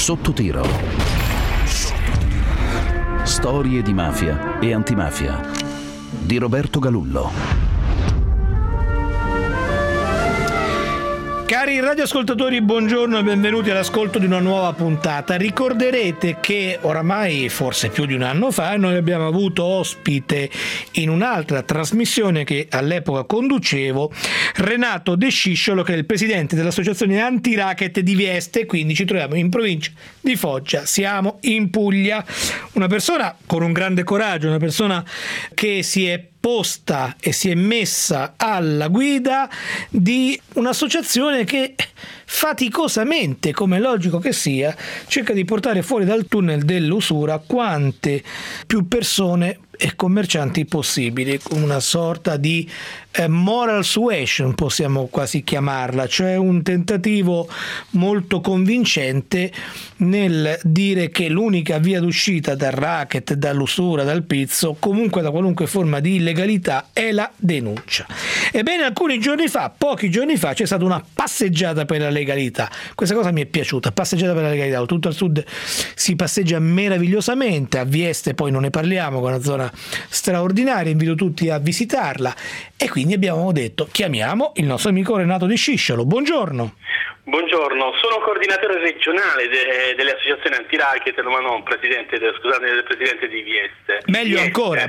Sotto tiro. Storie di mafia e antimafia di Roberto Galullo. Cari radioascoltatori, buongiorno e benvenuti all'ascolto di una nuova puntata. Ricorderete che oramai, forse più di un anno fa, noi abbiamo avuto ospite in un'altra trasmissione che all'epoca conducevo, Renato De Scisciolo, che è il presidente dell'associazione Antiracket di Vieste, quindi ci troviamo in provincia di Foggia, siamo in Puglia. Una persona con un grande coraggio, una persona che si è posta e si è messa alla guida di un'associazione che faticosamente, come è logico che sia, cerca di portare fuori dal tunnel dell'usura quante più persone e commercianti possibili, con una sorta di moral suasion, possiamo quasi chiamarla, cioè un tentativo molto convincente nel dire che l'unica via d'uscita dal racket, dall'usura, dal pizzo, comunque da qualunque forma di illegalità, è la denuncia. Ebbene, pochi giorni fa, c'è stata una passeggiata per la legalità. Questa cosa mi è piaciuta, passeggiata per la legalità. Tutto al sud si passeggia meravigliosamente, a Vieste poi non ne parliamo, con una zona straordinaria, invito tutti a visitarla, e quindi abbiamo detto chiamiamo il nostro amico Renato De Scisciolo. Buongiorno. Buongiorno, sono coordinatore regionale delle associazioni Antiracket, ma non presidente di Vieste. Meglio ancora,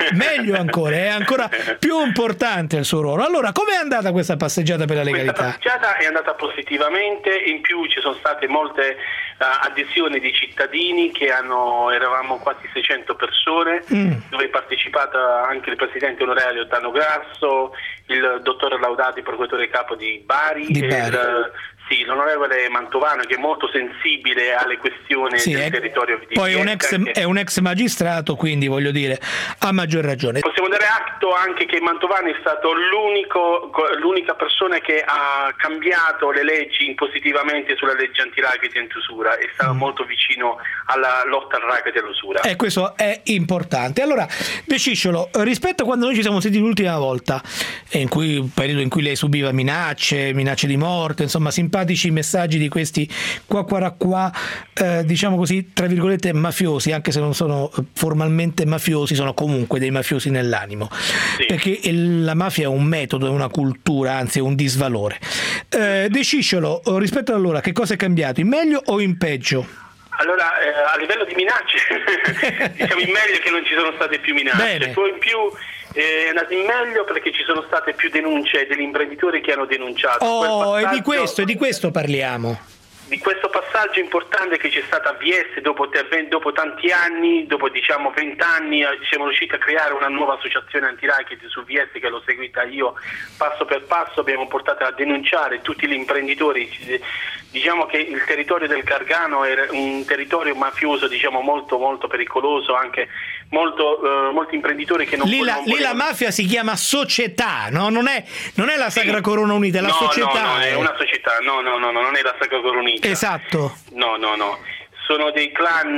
è ancora più importante il suo ruolo. Allora, com'è andata questa passeggiata per la legalità? Questa passeggiata è andata positivamente, in più ci sono state molte adesioni di cittadini eravamo quasi 600 persone, dove è partecipato anche il presidente onorario Tano Grasso, il dottor Laudati, procuratore capo di Bari. L'onorevole Mantovano, che è molto sensibile alle questioni del territorio di poi Vieste, è un ex magistrato, quindi voglio dire, a maggior ragione. Possiamo dare atto anche che Mantovano è stato l'unica persona che ha cambiato le leggi positivamente sulla legge antiracket e antiusura, è stato molto vicino alla lotta al racket e all'usura. E questo è importante. Allora, De Scisciolo, rispetto a quando noi ci siamo sentiti l'ultima volta, un periodo in cui lei subiva minacce di morte, insomma simpatici messaggi di questi diciamo così, tra virgolette mafiosi, anche se non sono formalmente mafiosi, sono comunque dei mafiosi nell'animo, perché la mafia è un metodo, è una cultura, anzi è un disvalore. De Scisciolo, rispetto ad allora, che cosa è cambiato, in meglio o in peggio? Allora, a livello di minacce, diciamo in meglio che non ci sono state più minacce. Poi in più è andato in meglio perché ci sono state più denunce degli imprenditori che hanno denunciato. E di questo parliamo. Di questo passaggio importante che c'è stato a Vieste dopo tanti anni, dopo 20 anni, siamo riusciti a creare una nuova associazione antiracket su Vieste, che l'ho seguita io passo per passo, abbiamo portato a denunciare tutti gli imprenditori. Diciamo che il territorio del Gargano era un territorio mafioso, diciamo molto molto pericoloso, anche molti imprenditori che non volevano. Lì la mafia si chiama società, no? Non è la Sacra Corona Unita, è la società. No, è una società, no, non è la Sacra Corona Unita. Esatto. No. Sono dei clan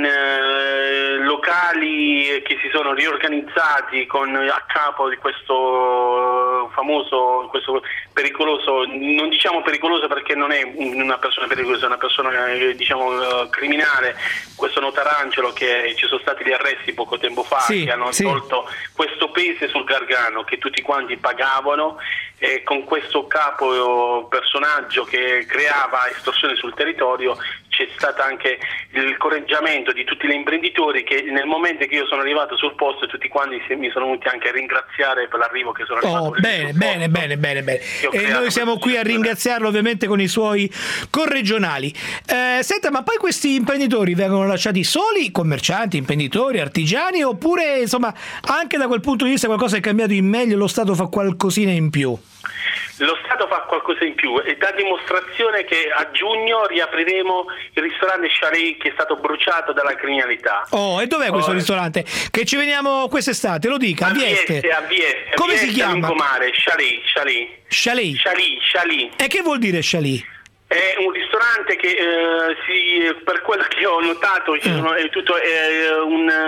locali che si sono riorganizzati a capo di questo famoso, questo pericoloso, non diciamo pericoloso perché non è una persona pericolosa, è una persona criminale, questo Notarangelo, che ci sono stati gli arresti poco tempo fa, che hanno tolto questo peso sul Gargano che tutti quanti pagavano, e con questo capo personaggio che creava estorsione sul territorio c'è stato anche il correggiamento di tutti gli imprenditori, che nel momento che io sono arrivato sul posto tutti quanti mi sono venuti anche a ringraziare per l'arrivo che sono arrivato. Bene. E noi siamo qui a ringraziarlo ovviamente con i suoi corregionali. Senta, ma poi questi imprenditori vengono lasciati soli, commercianti, imprenditori, artigiani, oppure insomma anche da quel punto di vista qualcosa è cambiato in meglio, lo Stato fa qualcosina in più? Lo Stato fa qualcosa in più e dà dimostrazione che a giugno riapriremo il ristorante Chalet, che è stato bruciato dalla criminalità. E dov'è questo ristorante? Che ci veniamo quest'estate, lo dica, a Vieste. Come si chiama? Chalet. E che vuol dire Chalet? È un ristorante che per quello che ho notato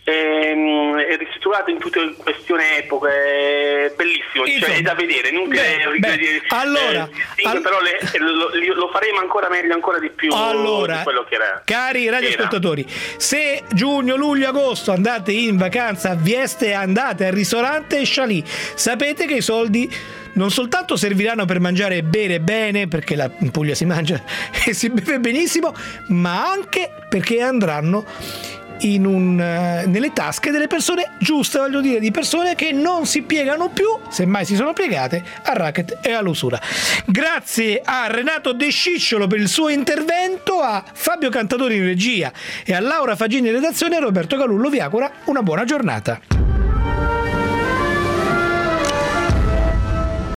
è ristrutturato in tutte questioni epoche, bellissimo, cioè è da vedere, allora, però lo faremo ancora meglio, ancora di più di quello che era. Cari radioascoltatori, se giugno, luglio, agosto andate in vacanza a Vieste, andate al ristorante Chaly, sapete che i soldi non soltanto serviranno per mangiare e bere bene, perché in Puglia si mangia e si beve benissimo, ma anche perché andranno nelle tasche delle persone giuste, voglio dire, di persone che non si piegano più, semmai si sono piegate, al racket e all'usura. Grazie a Renato De Cicciolo per il suo intervento, a Fabio Cantatori in regia e a Laura Fagini in redazione. Roberto Galullo vi augura una buona giornata.